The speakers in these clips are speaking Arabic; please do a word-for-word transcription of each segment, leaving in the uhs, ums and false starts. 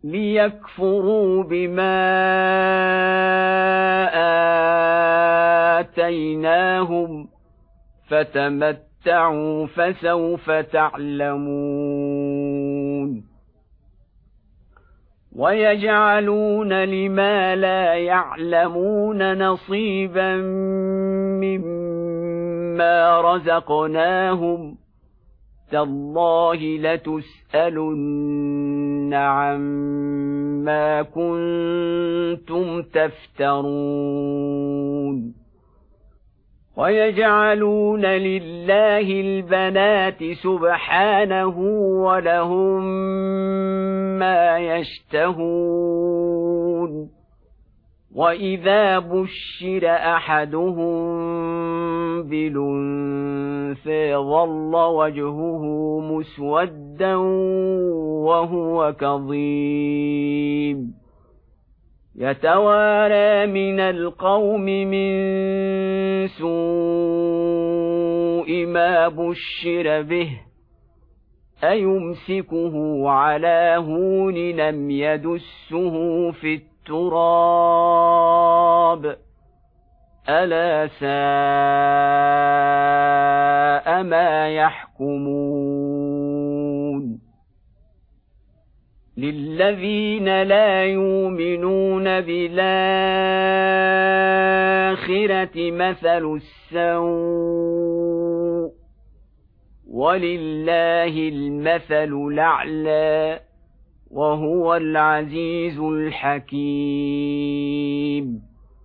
ليكفروا بما آتيناهم فتمتعوا فسوف تعلمون ويجعلون لما لا يعلمون نصيبا مما رزقناهم تالله لتسألن عما كنتم تفترون ويجعلون لله البنات سبحانه ولهم ما يشتهون وإذا بشر أحدهم بالأنثى ظل وجهه مسودا وهو كظيم يتوارى من القوم من سوء ما بشر به أيمسكه على هون لم يدسه في التراب ألا ساء ما يحكمون للذين لا يؤمنون بالآخرة مثل السوء ولله المثل الأعلى وهو العزيز الحكيم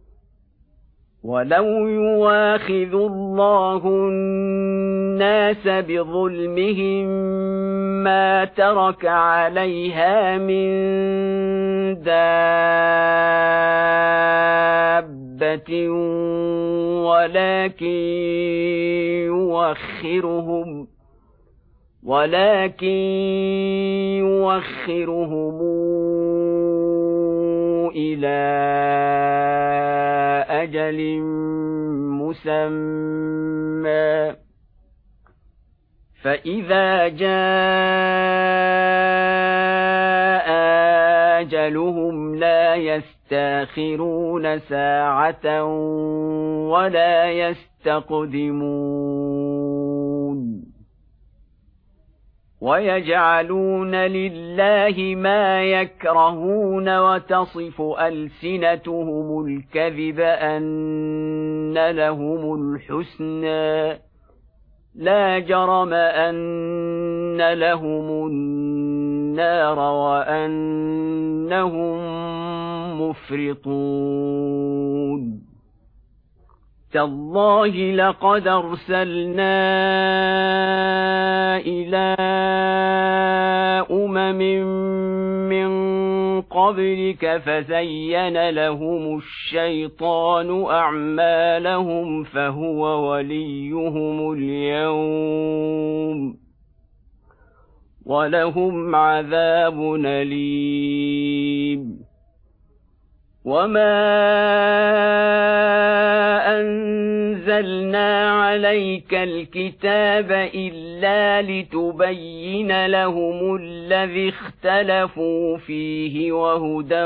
ولو يواخذ الله الناس بظلمهم ما ترك عليها من دابة ولكن يؤخرهم ولكن يؤخرهم إلى أجل مسمى فإذا جاء أجلهم لا يستأخرون ساعة ولا يستقدمون ويجعلون لله ما يكرهون وتصف ألسنتهم الكذب أن لهم الحسنى لا جرم أن لهم النار وأنهم مفرطون تالله لقد أرسلنا إلى أمم من قبلك فزين لهم الشيطان أعمالهم فهو وليهم اليوم ولهم عذاب أليم وما أنزلنا عليك الكتاب إلا لتبين لهم الذي اختلفوا فيه وهدى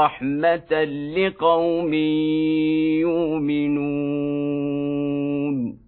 ورحمة لقوم يؤمنون